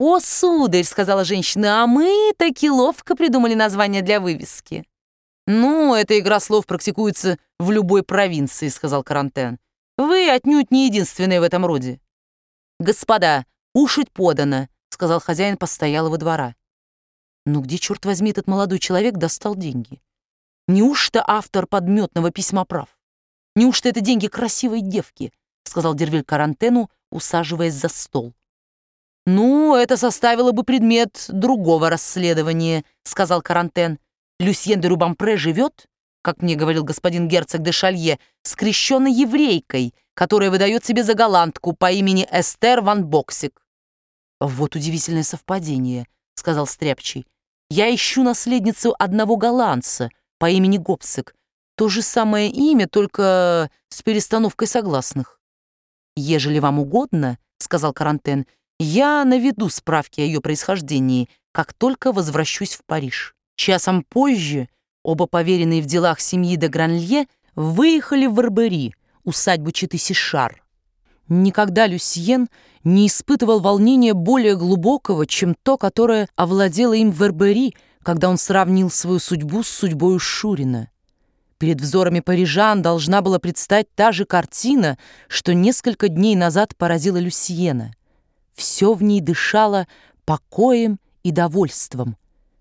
«О, сударь!» — сказала женщина, «а мы таки ловко придумали название для вывески». «Ну, эта игра слов практикуется в любой провинции», — сказал Карантен. «Вы отнюдь не единственные в этом роде». «Господа, кушать подано», — сказал хозяин постоялого двора. Ну где, черт возьми, этот молодой человек достал деньги? Неужто автор подметного письма прав? Неужто это деньги красивой девки? Сказал Дервиль Карантену, усаживаясь за стол. «Ну, это составило бы предмет другого расследования», — сказал Карантен. «Люсьен де Рубампре живет, как мне говорил господин герцог де Шалье, скрещенной еврейкой, которая выдает себе за голландку по имени Эстер ван Боксик». «Вот удивительное совпадение», — сказал Стряпчий. «Я ищу наследницу одного голландца по имени Гобсек. То же самое имя, только с перестановкой согласных». «Ежели вам угодно», — сказал Карантен, «я наведу справки о ее происхождении, как только возвращусь в Париж». Часом позже оба поверенные в делах семьи де Гранлье выехали в Вербери, усадьбу четы Сишар. Никогда Люсьен не испытывал волнения более глубокого, чем то, которое овладело им в Вербери, когда он сравнил свою судьбу с судьбой Шурина. Перед взорами парижан должна была предстать та же картина, что несколько дней назад поразила Люсьена. Все в ней дышало покоем и довольством.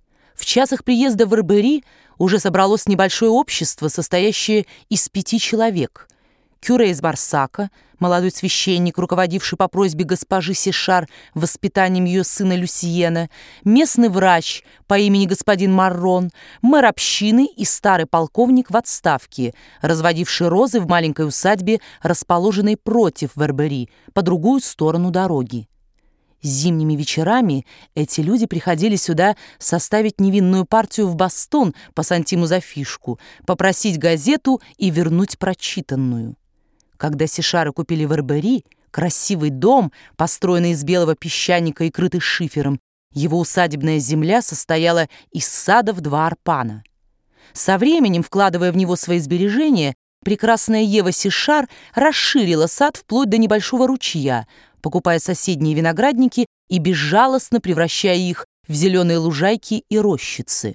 В час их приезда в Вербери уже собралось небольшое общество, состоящее из 5 человек. Кюре из Барсака, молодой священник, руководивший по просьбе госпожи Сишар воспитанием ее сына Люсьена, местный врач по имени господин Маррон, мэр общины и старый полковник в отставке, разводивший розы в маленькой усадьбе, расположенной против Вербери, по другую сторону дороги. Зимними вечерами эти люди приходили сюда составить невинную партию в бастон по сантиму за фишку, попросить газету и вернуть прочитанную. Когда Сишары купили в Вербери красивый дом, построенный из белого песчаника и крытый шифером, его усадебная земля состояла из сада в 2 арпана. Со временем, вкладывая в него свои сбережения, прекрасная Ева Сишар расширила сад вплоть до небольшого ручья, покупая соседние виноградники и безжалостно превращая их в зеленые лужайки и рощицы.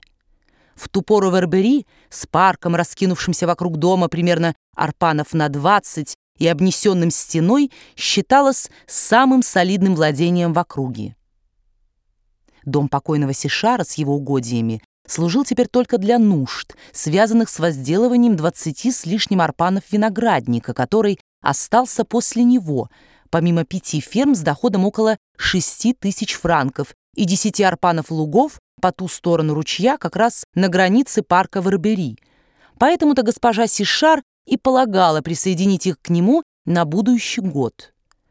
В ту пору Вербери, с парком, раскинувшимся вокруг дома примерно арпанов на 20 и обнесенным стеной, считалось самым солидным владением в округе. Дом покойного Сишара с его угодьями служил теперь только для нужд, связанных с возделыванием 20 с лишним арпанов виноградника, который остался после него, помимо 5 ферм с доходом около 6 тысяч франков и 10 арпанов лугов по ту сторону ручья, как раз на границе парка Вербери. Поэтому-то госпожа Сишар и полагала присоединить их к нему на будущий год.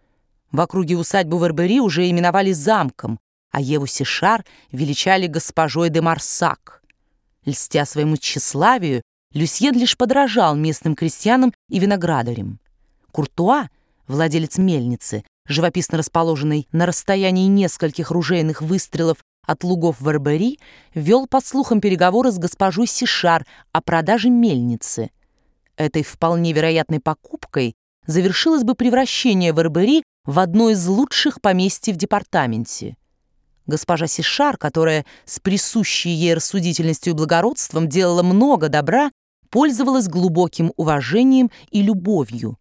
В округе усадьбу Вербери уже именовали замком, а Еву Сишар величали госпожой де Марсак. Льстя своему тщеславию, Люсьен лишь подражал местным крестьянам и виноградарям. Куртуа, владелец мельницы, живописно расположенной на расстоянии нескольких ружейных выстрелов от лугов Вербери, вел, по слухам, переговоры с госпожой Сишар о продаже мельницы. Этой вполне вероятной покупкой завершилось бы превращение Вербери в одно из лучших поместьй в департаменте. Госпожа Сишар, которая с присущей ей рассудительностью и благородством делала много добра, пользовалась глубоким уважением и любовью.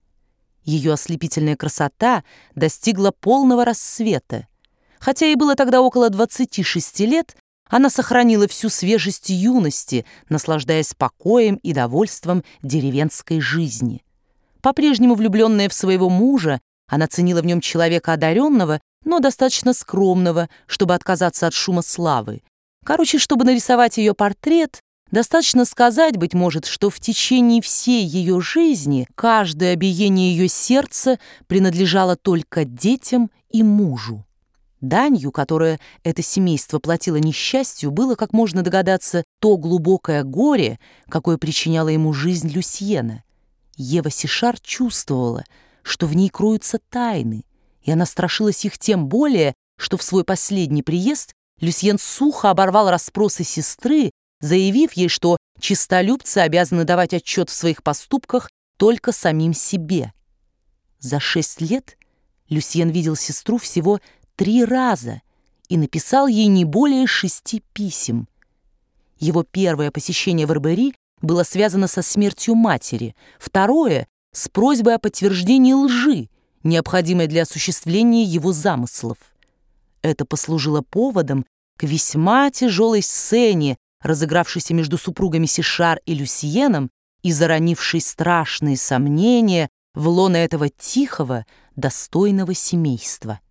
Ее ослепительная красота достигла полного расцвета. Хотя ей было тогда около 26 лет, она сохранила всю свежесть юности, наслаждаясь покоем и довольством деревенской жизни. По-прежнему влюбленная в своего мужа, она ценила в нем человека одаренного, но достаточно скромного, чтобы отказаться от шума славы. Короче, чтобы нарисовать ее портрет, достаточно сказать, быть может, что в течение всей ее жизни каждое биение ее сердца принадлежало только детям и мужу. Данью, которое это семейство платило несчастью, было, как можно догадаться, то глубокое горе, какое причиняла ему жизнь Люсьена. Ева Сишар чувствовала, что в ней кроются тайны, и она страшилась их тем более, что в свой последний приезд Люсьен сухо оборвал расспросы сестры, заявив ей, что честолюбцы обязаны давать отчет в своих поступках только самим себе. За 6 лет Люсьен видел сестру всего 3 раза и написал ей не более 6 писем. Его первое посещение в Эрбери было связано со смертью матери, второе — с просьбой о подтверждении лжи, необходимой для осуществления его замыслов. Это послужило поводом к весьма тяжелой сцене, разыгравшейся между супругами Сишар и Люсьеном и заронившей страшные сомнения в лоно этого тихого, достойного семейства.